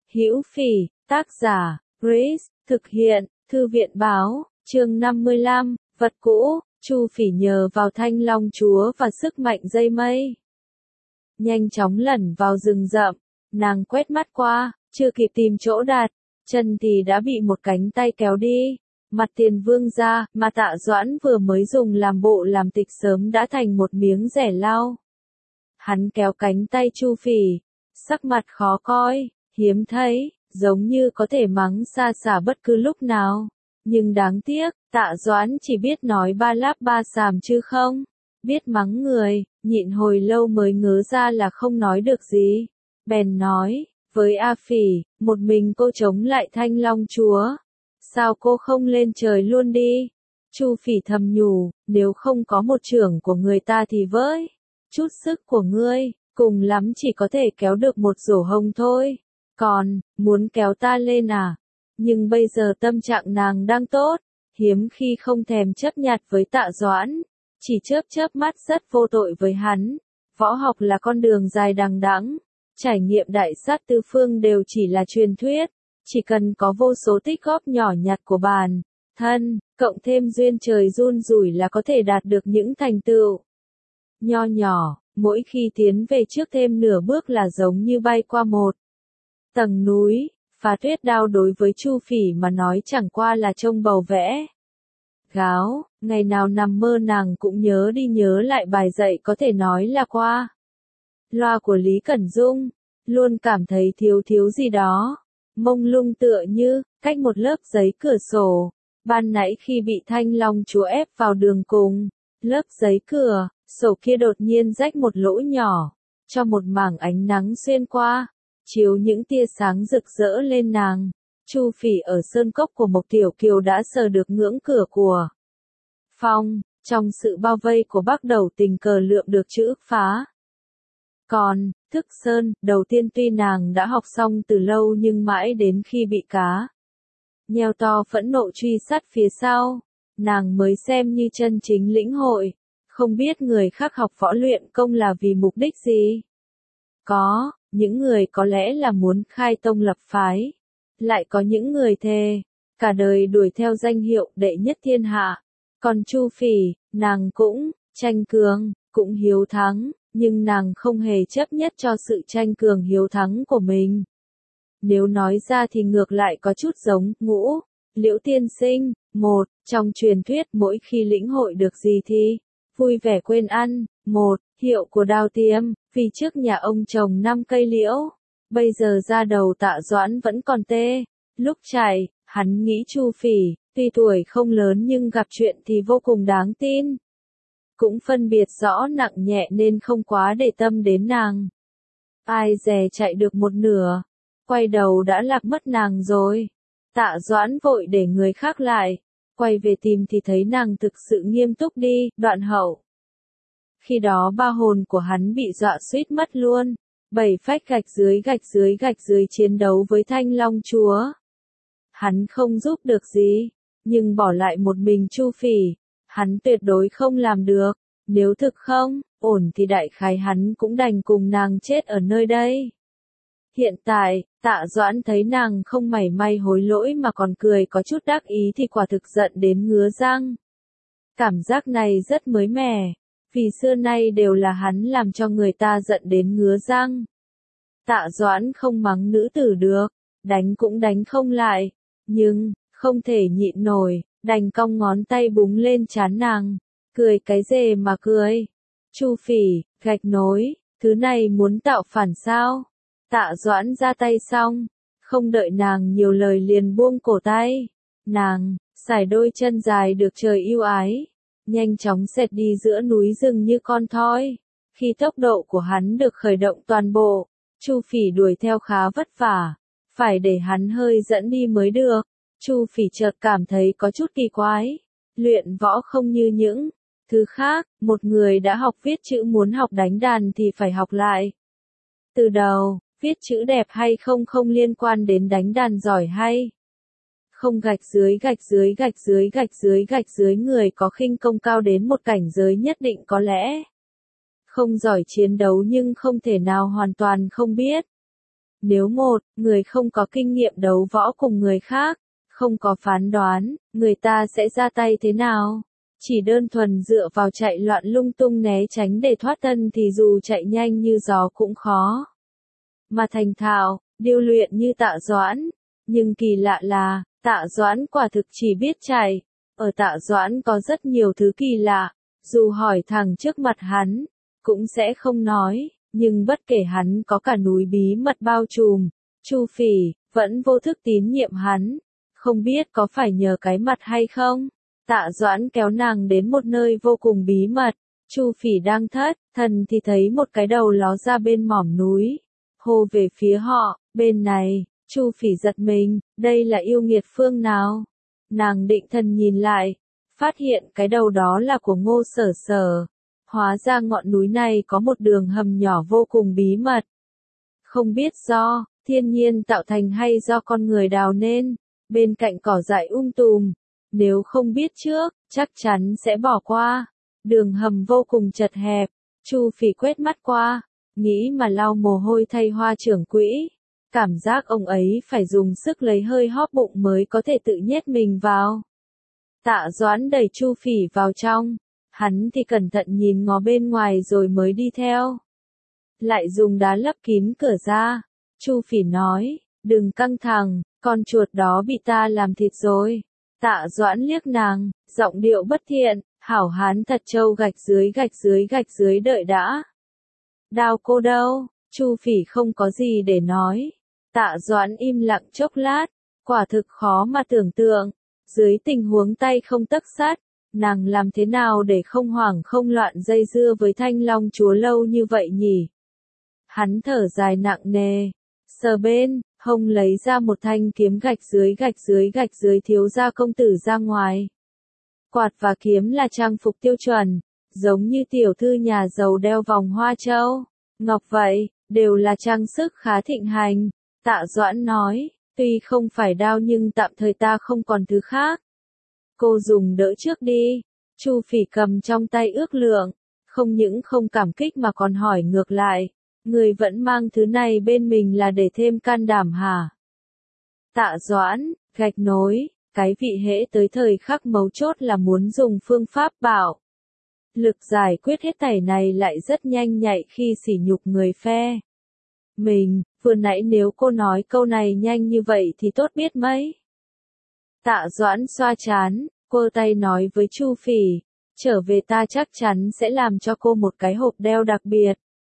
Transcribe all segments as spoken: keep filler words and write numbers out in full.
Hữu Phỉ, tác giả, Grace, thực hiện, Thư viện báo, chương năm mươi lăm, vật cũ, Chu Phỉ nhờ vào Thanh Long Chúa và sức mạnh dây mây. Nhanh chóng lẩn vào rừng rậm, nàng quét mắt qua, chưa kịp tìm chỗ đặt, chân thì đã bị một cánh tay kéo đi. Mặt Tiền Vương ra, mà Tạ Doãn vừa mới dùng làm bộ làm tịch sớm đã thành một miếng rẻ lau. Hắn kéo cánh tay Chu Phỉ, sắc mặt khó coi, hiếm thấy, giống như có thể mắng xa xả bất cứ lúc nào. Nhưng đáng tiếc, Tạ Doãn chỉ biết nói ba láp ba xàm chứ không biết mắng người, nhịn hồi lâu mới ngớ ra là không nói được gì. Bèn nói, với A Phỉ, một mình cô chống lại Thanh Long Chúa. Sao cô không lên trời luôn đi? Chu Phỉ thầm nhủ, nếu không có một trưởng của người ta thì với chút sức của ngươi, cùng lắm chỉ có thể kéo được một rổ hồng thôi. Còn, muốn kéo ta lên à? Nhưng bây giờ tâm trạng nàng đang tốt, hiếm khi không thèm chấp nhặt với Tạ Doãn, chỉ chớp chớp mắt rất vô tội với hắn. Võ học là con đường dài đằng đẵng, trải nghiệm đại sát tứ phương đều chỉ là truyền thuyết, chỉ cần có vô số tích góp nhỏ nhặt của bản thân, cộng thêm duyên trời run rủi là có thể đạt được những thành tựu nho nhỏ. Mỗi khi tiến về trước thêm nửa bước là giống như bay qua một tầng núi. Phá Tuyết Đao đối với Chu Phỉ mà nói chẳng qua là trông bầu vẽ gáo, ngày nào nằm mơ nàng cũng nhớ đi nhớ lại bài dạy có thể nói là qua loa của Lý Cẩn Dung, luôn cảm thấy thiếu thiếu gì đó, mông lung tựa như cách một lớp giấy cửa sổ. Ban nãy khi bị Thanh Long Chúa ép vào đường cùng, lớp giấy cửa sổ kia đột nhiên rách một lỗ nhỏ, cho một mảng ánh nắng xuyên qua, chiếu những tia sáng rực rỡ lên nàng. Chu Phỉ ở sơn cốc của Mộc Tiểu Kiều đã sờ được ngưỡng cửa của phong, trong sự bao vây của Bắc Đầu tình cờ lượm được chữ phá. Còn, Thức Sơn, đầu tiên tuy nàng đã học xong từ lâu nhưng mãi đến khi bị cá nheo to phẫn nộ truy sát phía sau, nàng mới xem như chân chính lĩnh hội. Không biết người khác học võ luyện công là vì mục đích gì? Có, những người có lẽ là muốn khai tông lập phái. Lại có những người thề, cả đời đuổi theo danh hiệu đệ nhất thiên hạ. Còn Chu Phỉ, nàng cũng tranh cường, cũng hiếu thắng, nhưng nàng không hề chấp nhất cho sự tranh cường hiếu thắng của mình. Nếu nói ra thì ngược lại có chút giống Ngũ Liễu tiên sinh. Một, trong truyền thuyết mỗi khi lĩnh hội được gì thì vui vẻ quên ăn. Một, hiệu của Đao Tiêm, vì trước nhà ông trồng năm cây liễu. Bây giờ ra đầu Tạ Doãn vẫn còn tê. Lúc chạy, hắn nghĩ Chu Phỉ, tuy tuổi không lớn nhưng gặp chuyện thì vô cùng đáng tin. Cũng phân biệt rõ nặng nhẹ nên không quá để tâm đến nàng. Ai dè chạy được một nửa, quay đầu đã lạc mất nàng rồi. Tạ Doãn vội để người khác lại, quay về tìm thì thấy nàng thực sự nghiêm túc đi. Đoạn hậu, khi đó ba hồn của hắn bị dọa suýt mất luôn. Bảy phách gạch dưới gạch dưới gạch dưới chiến đấu với Thanh Long Chúa. Hắn không giúp được gì, nhưng bỏ lại một mình Chu Phỉ, hắn tuyệt đối không làm được. Nếu thực không ổn thì đại khái hắn cũng đành cùng nàng chết ở nơi đây. Hiện tại, Tạ Doãn thấy nàng không mảy may hối lỗi mà còn cười có chút đắc ý thì quả thực giận đến ngứa răng. Cảm giác này rất mới mẻ, vì xưa nay đều là hắn làm cho người ta giận đến ngứa răng. Tạ Doãn không mắng nữ tử được, đánh cũng đánh không lại, nhưng không thể nhịn nổi, đành cong ngón tay búng lên trán nàng. Cười cái dề mà cười? Chu Phỉ, gạch nối, thứ này muốn tạo phản sao? Tạ Doãn ra tay xong, không đợi nàng nhiều lời liền buông cổ tay. Nàng sải đôi chân dài được trời yêu ái, nhanh chóng xẹt đi giữa núi rừng như con thoi. Khi tốc độ của hắn được khởi động toàn bộ, Chu Phỉ đuổi theo khá vất vả, phải để hắn hơi dẫn đi mới được. Chu Phỉ chợt cảm thấy có chút kỳ quái. Luyện võ không như những thứ khác, một người đã học viết chữ muốn học đánh đàn thì phải học lại từ đầu. Viết chữ đẹp hay không không liên quan đến đánh đàn giỏi hay không. Gạch dưới gạch dưới gạch dưới gạch dưới gạch dưới người có khinh công cao đến một cảnh giới nhất định có lẽ không giỏi chiến đấu nhưng không thể nào hoàn toàn không biết Nếu một người không có kinh nghiệm đấu võ cùng người khác, không có phán đoán, người ta sẽ ra tay thế nào? Chỉ đơn thuần dựa vào chạy loạn lung tung né tránh để thoát thân thì dù chạy nhanh như gió cũng khó. Mà thành thạo, điêu luyện như Tạ Doãn. Nhưng kỳ lạ là, Tạ Doãn quả thực chỉ biết chạy. Ở Tạ Doãn có rất nhiều thứ kỳ lạ, dù hỏi thẳng trước mặt hắn, cũng sẽ không nói, nhưng bất kể hắn có cả núi bí mật bao trùm, Chu Phỉ vẫn vô thức tín nhiệm hắn, không biết có phải nhờ cái mặt hay không. Tạ Doãn kéo nàng đến một nơi vô cùng bí mật, Chu Phỉ đang thất thần thì thấy một cái đầu ló ra bên mỏm núi, hô về phía họ, bên này. Chu Phỉ giật mình, đây là yêu nghiệt phương nào? Nàng định thần nhìn lại, phát hiện cái đầu đó là của Ngô Sở Sở. Hóa ra ngọn núi này có một đường hầm nhỏ vô cùng bí mật. Không biết do thiên nhiên tạo thành hay do con người đào nên, bên cạnh cỏ dại um tùm. Nếu không biết trước, chắc chắn sẽ bỏ qua. Đường hầm vô cùng chật hẹp, Chu Phỉ quét mắt qua, nghĩ mà lau mồ hôi thay Hoa trưởng quỹ. Cảm giác ông ấy phải dùng sức lấy hơi hóp bụng mới có thể tự nhét mình vào. Tạ Doãn đẩy Chu Phỉ vào trong, hắn thì cẩn thận nhìn ngó bên ngoài rồi mới đi theo. Lại dùng đá lấp kín cửa ra, Chu Phỉ nói, đừng căng thẳng, con chuột đó bị ta làm thịt rồi. Tạ Doãn liếc nàng, giọng điệu bất thiện, hảo hán thật trâu gạch dưới gạch dưới gạch dưới đợi đã. Đao cô đâu? Chu Phỉ không có gì để nói. Tạ Doãn im lặng chốc lát, quả thực khó mà tưởng tượng, dưới tình huống tay không tấc sắt, nàng làm thế nào để không hoảng không loạn dây dưa với Thanh Long chúa lâu như vậy nhỉ? Hắn thở dài nặng nề, sờ bên, hông lấy ra một thanh kiếm gạch dưới gạch dưới gạch dưới thiếu gia công tử ra ngoài. Quạt và kiếm là trang phục tiêu chuẩn, giống như tiểu thư nhà giàu đeo vòng hoa châu, ngọc vậy, đều là trang sức khá thịnh hành. Tạ Doãn nói, tuy không phải đao nhưng tạm thời ta không còn thứ khác. Cô dùng đỡ trước đi. Chu Phỉ cầm trong tay ước lượng, không những không cảm kích mà còn hỏi ngược lại, người vẫn mang thứ này bên mình là để thêm can đảm hả? Tạ Doãn, gạch nối, cái vị hễ tới thời khắc mấu chốt là muốn dùng phương pháp bảo. Lực giải quyết hết thảy này lại rất nhanh nhạy khi sỉ nhục người phe. Mình, vừa nãy nếu cô nói câu này nhanh như vậy thì tốt biết mấy. Tạ Doãn xoa chán, cô tay nói với Chu Phỉ, trở về ta chắc chắn sẽ làm cho cô một cái hộp đeo đặc biệt.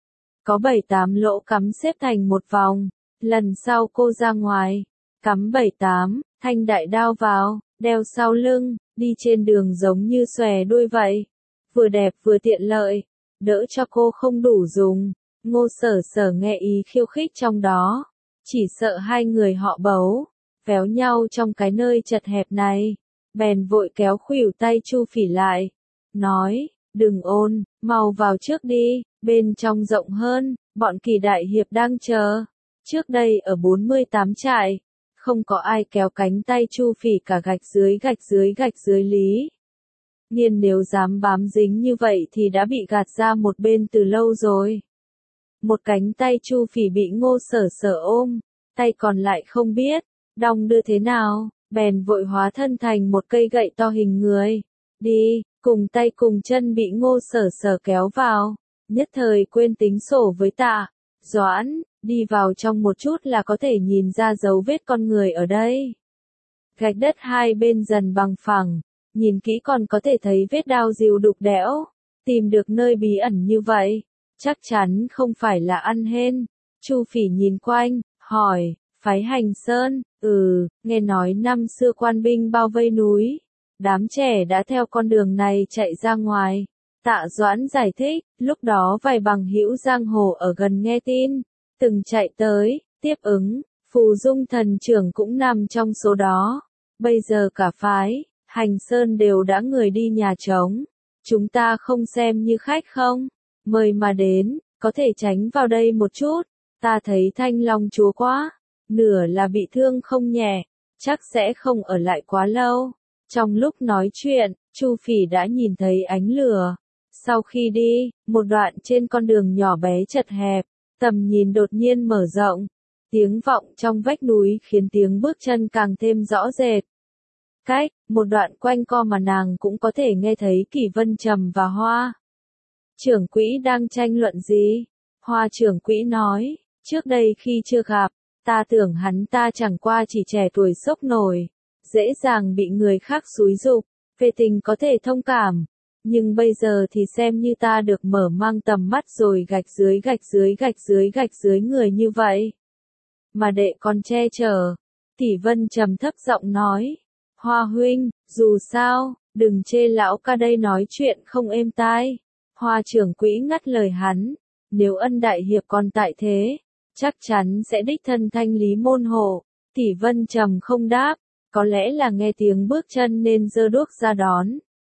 Có bảy tám lỗ cắm xếp thành một vòng, lần sau cô ra ngoài, cắm bảy tám, thanh đại đao vào, đeo sau lưng, đi trên đường giống như xòe đuôi vậy. Vừa đẹp vừa tiện lợi, đỡ cho cô không đủ dùng. Ngô Sở Sở nghe ý khiêu khích trong đó, chỉ sợ hai người họ bấu, véo nhau trong cái nơi chật hẹp này, bèn vội kéo khuỷu tay Chu Phỉ lại, nói, đừng ôn, mau vào trước đi, bên trong rộng hơn, bọn Kỳ đại hiệp đang chờ. Trước đây ở bốn mươi tám trại, không có ai kéo cánh tay Chu Phỉ cả gạch dưới gạch dưới gạch dưới lý. Nhiên nếu dám bám dính như vậy thì đã bị gạt ra một bên từ lâu rồi. Một cánh tay Chu Phỉ bị Ngô Sở Sở ôm, tay còn lại không biết, đong đưa thế nào, bèn vội hóa thân thành một cây gậy to hình người. Đi, cùng tay cùng chân bị Ngô Sở Sở kéo vào, nhất thời quên tính sổ với Tạ Doãn, đi vào trong một chút là có thể nhìn ra dấu vết con người ở đây. Gạch đất hai bên dần bằng phẳng, nhìn kỹ còn có thể thấy vết đao dìu đục đẽo, tìm được nơi bí ẩn như vậy. Chắc chắn không phải là ăn hên. Chu Phỉ nhìn quanh, hỏi, phái Hành Sơn, ừ, nghe nói năm xưa quan binh bao vây núi. Đám trẻ đã theo con đường này chạy ra ngoài. Tạ Doãn giải thích, lúc đó vài bằng hữu giang hồ ở gần nghe tin, từng chạy tới, tiếp ứng, Phù Dung thần trưởng cũng nằm trong số đó. Bây giờ cả phái Hành Sơn đều đã người đi nhà trống. Chúng ta không xem như khách không? Mời mà đến, có thể tránh vào đây một chút. Ta thấy Thanh Long chúa quá, nửa là bị thương không nhẹ, chắc sẽ không ở lại quá lâu. Trong lúc nói chuyện, Chu Phỉ đã nhìn thấy ánh lửa. Sau khi đi, một đoạn trên con đường nhỏ bé chật hẹp, tầm nhìn đột nhiên mở rộng. Tiếng vọng trong vách núi khiến tiếng bước chân càng thêm rõ rệt. Cách, một đoạn quanh co mà nàng cũng có thể nghe thấy Kỷ Vân Trầm và Hoa trưởng quỹ đang tranh luận gì. Hoa trưởng quỹ nói, trước đây khi chưa gặp, ta tưởng hắn ta chẳng qua chỉ trẻ tuổi sốc nổi, dễ dàng bị người khác xúi giục, về tình có thể thông cảm. Nhưng bây giờ thì xem như ta được mở mang tầm mắt rồi, gạch dưới gạch dưới gạch dưới gạch dưới người như vậy. Mà đệ còn che chở. Kỷ Vân Trầm thấp giọng nói. Hoa huynh, dù sao, đừng chê lão ca đây nói chuyện không êm tai. Hoa trưởng quỹ ngắt lời hắn. Nếu Ân đại hiệp còn tại thế, chắc chắn sẽ đích thân thanh lý môn hộ. Kỷ Vân Trầm không đáp, có lẽ là nghe tiếng bước chân nên giơ đuốc ra đón.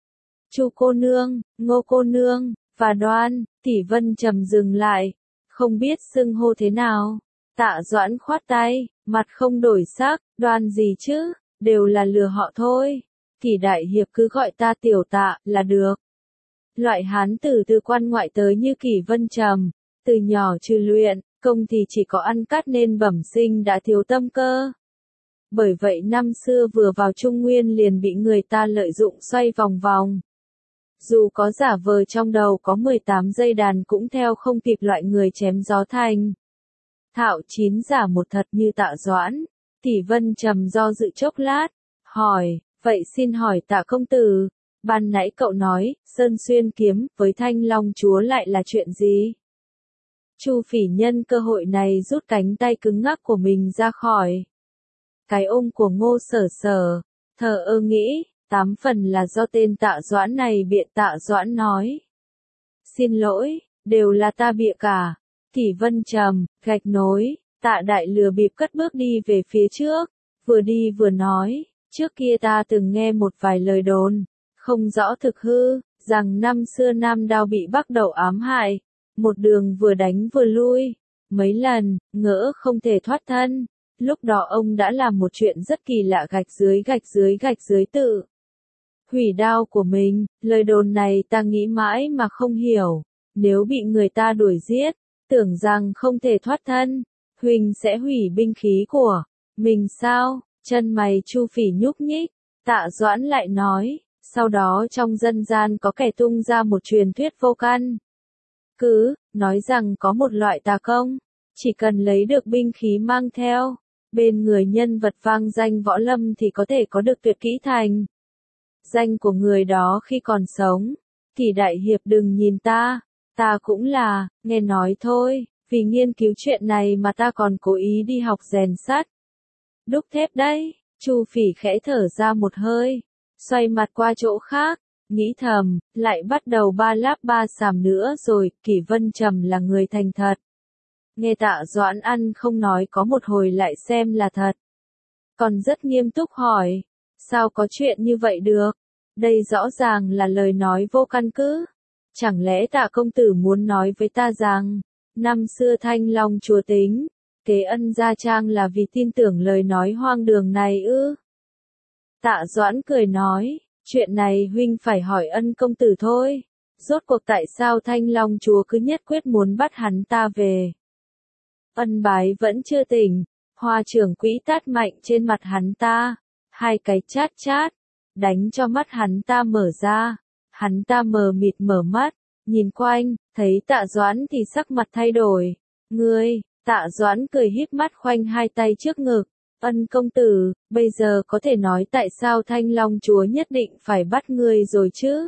Chu cô nương, Ngô cô nương, và Đoan. Kỷ Vân Trầm dừng lại, không biết xưng hô thế nào. Tạ Doãn khoát tay, mặt không đổi sắc. Đoan gì chứ, đều là lừa họ thôi. Kỷ đại hiệp cứ gọi ta tiểu Tạ là được. Loại hán tử từ quan ngoại tới như Kỷ Vân Trầm, từ nhỏ trừ luyện công thì chỉ có ăn cắt nên bẩm sinh đã thiếu tâm cơ. Bởi vậy năm xưa vừa vào Trung Nguyên liền bị người ta lợi dụng xoay vòng vòng. Dù có giả vờ trong đầu có mười tám dây đàn cũng theo không kịp loại người chém gió thành thạo chín giả một thật như Tạ Doãn. Kỷ Vân Trầm do dự chốc lát, hỏi, vậy xin hỏi Tạ công tử, ban nãy cậu nói, Sơn Xuyên kiếm với Thanh Long chúa lại là chuyện gì? Chu Phỉ nhân cơ hội này rút cánh tay cứng ngắc của mình ra khỏi cái ôm của Ngô Sở Sở, thờ ơ nghĩ, tám phần là do tên Tạ Doãn này bịa. Tạ Doãn nói, xin lỗi, đều là ta bịa cả. Kỷ Vân Trầm, gạch nối. Tạ đại lừa bịp cất bước đi về phía trước, vừa đi vừa nói, trước kia ta từng nghe một vài lời đồn, không rõ thực hư, rằng năm xưa Nam Đao bị Bắc Đầu ám hại, một đường vừa đánh vừa lui, mấy lần, ngỡ không thể thoát thân. Lúc đó ông đã làm một chuyện rất kỳ lạ, gạch dưới gạch dưới gạch dưới tự hủy đao của mình. Lời đồn này ta nghĩ mãi mà không hiểu, nếu bị người ta đuổi giết, tưởng rằng không thể thoát thân, huynh sẽ hủy binh khí của mình sao? Chân mày Chu Phỉ nhúc nhích. Tạ Doãn lại nói, sau đó trong dân gian có kẻ tung ra một truyền thuyết vô căn cứ, nói rằng có một loại tà công, chỉ cần lấy được binh khí mang theo bên người nhân vật vang danh võ lâm thì có thể có được tuyệt kỹ thành danh của người đó khi còn sống. Kỷ đại hiệp đừng nhìn ta, ta cũng là nghe nói thôi, vì nghiên cứu chuyện này mà ta còn cố ý đi học rèn sắt đúc thép đấy. Chu Phỉ khẽ thở ra một hơi, xoay mặt qua chỗ khác, nghĩ thầm, lại bắt đầu ba láp ba xàm nữa rồi. Kỷ Vân Trầm là người thành thật, nghe Tạ Doãn ăn không nói có một hồi lại xem là thật, còn rất nghiêm túc hỏi, sao có chuyện như vậy được? Đây rõ ràng là lời nói vô căn cứ. Chẳng lẽ Tạ công tử muốn nói với ta rằng, năm xưa Thanh Long chúa tính kế Ân gia trang là vì tin tưởng lời nói hoang đường này ư? Tạ Doãn cười nói, chuyện này huynh phải hỏi Ân công tử thôi. Rốt cuộc tại sao Thanh Long chúa cứ nhất quyết muốn bắt hắn ta về? Ân bái vẫn chưa tỉnh, Hoa trưởng quỹ tát mạnh trên mặt hắn ta, hai cái chát chát, đánh cho mắt hắn ta mở ra. Hắn ta mờ mịt mở mắt, nhìn quanh, thấy Tạ Doãn thì sắc mặt thay đổi. Ngươi, Tạ Doãn cười híp mắt khoanh hai tay trước ngực. Ân công tử, bây giờ có thể nói tại sao Thanh Long chúa nhất định phải bắt ngươi rồi chứ?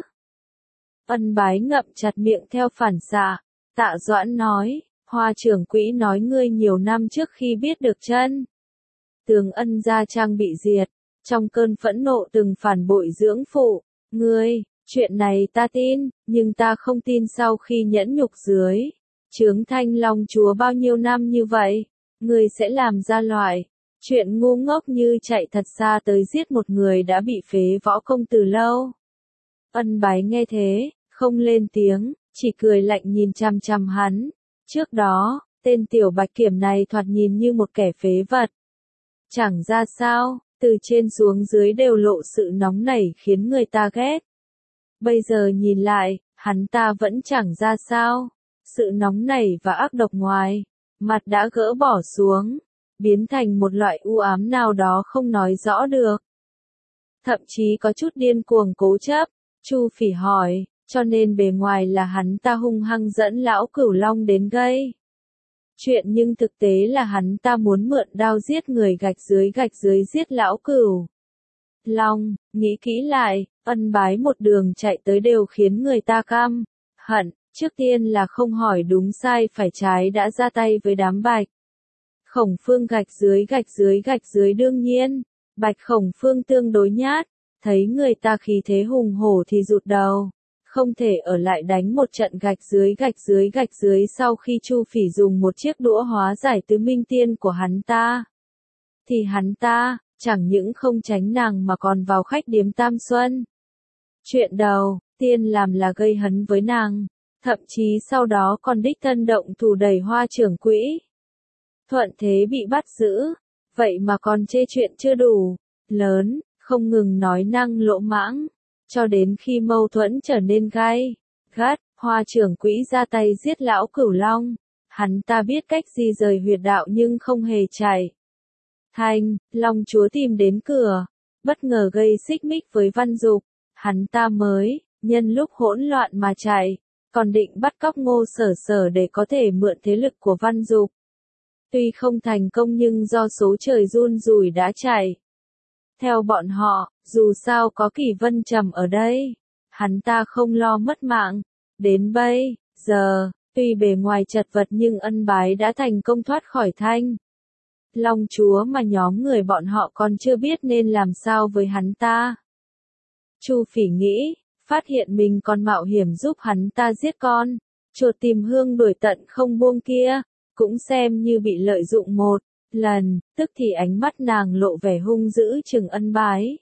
Ân bái ngậm chặt miệng theo phản xạ. Tạ Doãn nói, Hoa trưởng quỹ nói ngươi nhiều năm trước khi biết được chân tướng Ân gia trang bị diệt, trong cơn phẫn nộ từng phản bội dưỡng phụ. Ngươi, chuyện này ta tin, nhưng ta không tin sau khi nhẫn nhục dưới trướng Thanh Long chúa bao nhiêu năm như vậy, ngươi sẽ làm ra loại chuyện ngu ngốc như chạy thật xa tới giết một người đã bị phế võ công từ lâu. Ân bái nghe thế, không lên tiếng, chỉ cười lạnh nhìn chằm chằm hắn. Trước đó, tên tiểu bạch kiểm này thoạt nhìn như một kẻ phế vật. Chẳng ra sao, từ trên xuống dưới đều lộ sự nóng nảy khiến người ta ghét. Bây giờ nhìn lại, hắn ta vẫn chẳng ra sao. Sự nóng nảy và ác độc ngoài mặt đã gỡ bỏ xuống, biến thành một loại u ám nào đó không nói rõ được. Thậm chí có chút điên cuồng cố chấp, Chu Phỉ hỏi, cho nên bề ngoài là hắn ta hung hăng dẫn lão Cửu Long đến gây chuyện nhưng thực tế là hắn ta muốn mượn đao giết người gạch dưới gạch dưới giết lão Cửu Long. Nghĩ kỹ lại, Ân Bái một đường chạy tới đều khiến người ta căm hận, trước tiên là không hỏi đúng sai phải trái đã ra tay với đám Bạch Khổng Phương gạch dưới gạch dưới gạch dưới. Đương nhiên, Bạch Khổng Phương tương đối nhát, thấy người ta khí thế hùng hổ thì rụt đầu, không thể ở lại đánh một trận gạch dưới gạch dưới gạch dưới. Sau khi Chu Phỉ dùng một chiếc đũa hóa giải tứ minh tiên của hắn ta, thì hắn ta chẳng những không tránh nàng mà còn vào khách điếm Tam Xuân. Chuyện đầu tiên làm là gây hấn với nàng, thậm chí sau đó còn đích thân động thủ đẩy Hoa trưởng quỹ Thuận Thế bị bắt giữ, vậy mà còn chê chuyện chưa đủ lớn, không ngừng nói năng lỗ mãng, cho đến khi mâu thuẫn trở nên gay gắt, Hoa trưởng quỹ ra tay giết lão Cửu Long. Hắn ta biết cách di rời huyệt đạo nhưng không hề chạy thành. Long chúa tìm đến cửa, bất ngờ gây xích mích với Văn Dục, hắn ta mới nhân lúc hỗn loạn mà chạy, còn định bắt cóc Ngô Sở Sở để có thể mượn thế lực của Văn Dục. Tuy không thành công nhưng do số trời run rủi đã chạy. Theo bọn họ, dù sao có Kỷ Vân Trầm ở đây, hắn ta không lo mất mạng. Đến bây giờ, tuy bề ngoài chật vật nhưng Ân Bái đã thành công thoát khỏi Thanh Long chúa mà nhóm người bọn họ còn chưa biết nên làm sao với hắn ta. Chu Phỉ nghĩ, phát hiện mình còn mạo hiểm giúp hắn ta giết con chuột tìm hương đuổi tận không buông kia, cũng xem như bị lợi dụng một lần, tức thì ánh mắt nàng lộ vẻ hung dữ chừng Ân Bái.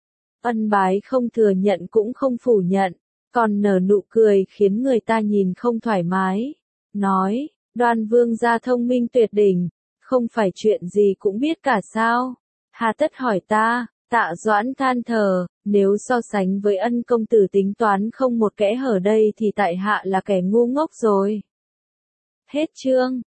Ân Bái không thừa nhận cũng không phủ nhận, còn nở nụ cười khiến người ta nhìn không thoải mái, nói, Đoan vương gia thông minh tuyệt đỉnh, không phải chuyện gì cũng biết cả sao, hà tất hỏi ta. Tạ Doãn than thở, nếu so sánh với Ân công tử tính toán không một kẽ hở đây thì tại hạ là kẻ ngu ngốc rồi. Hết chương.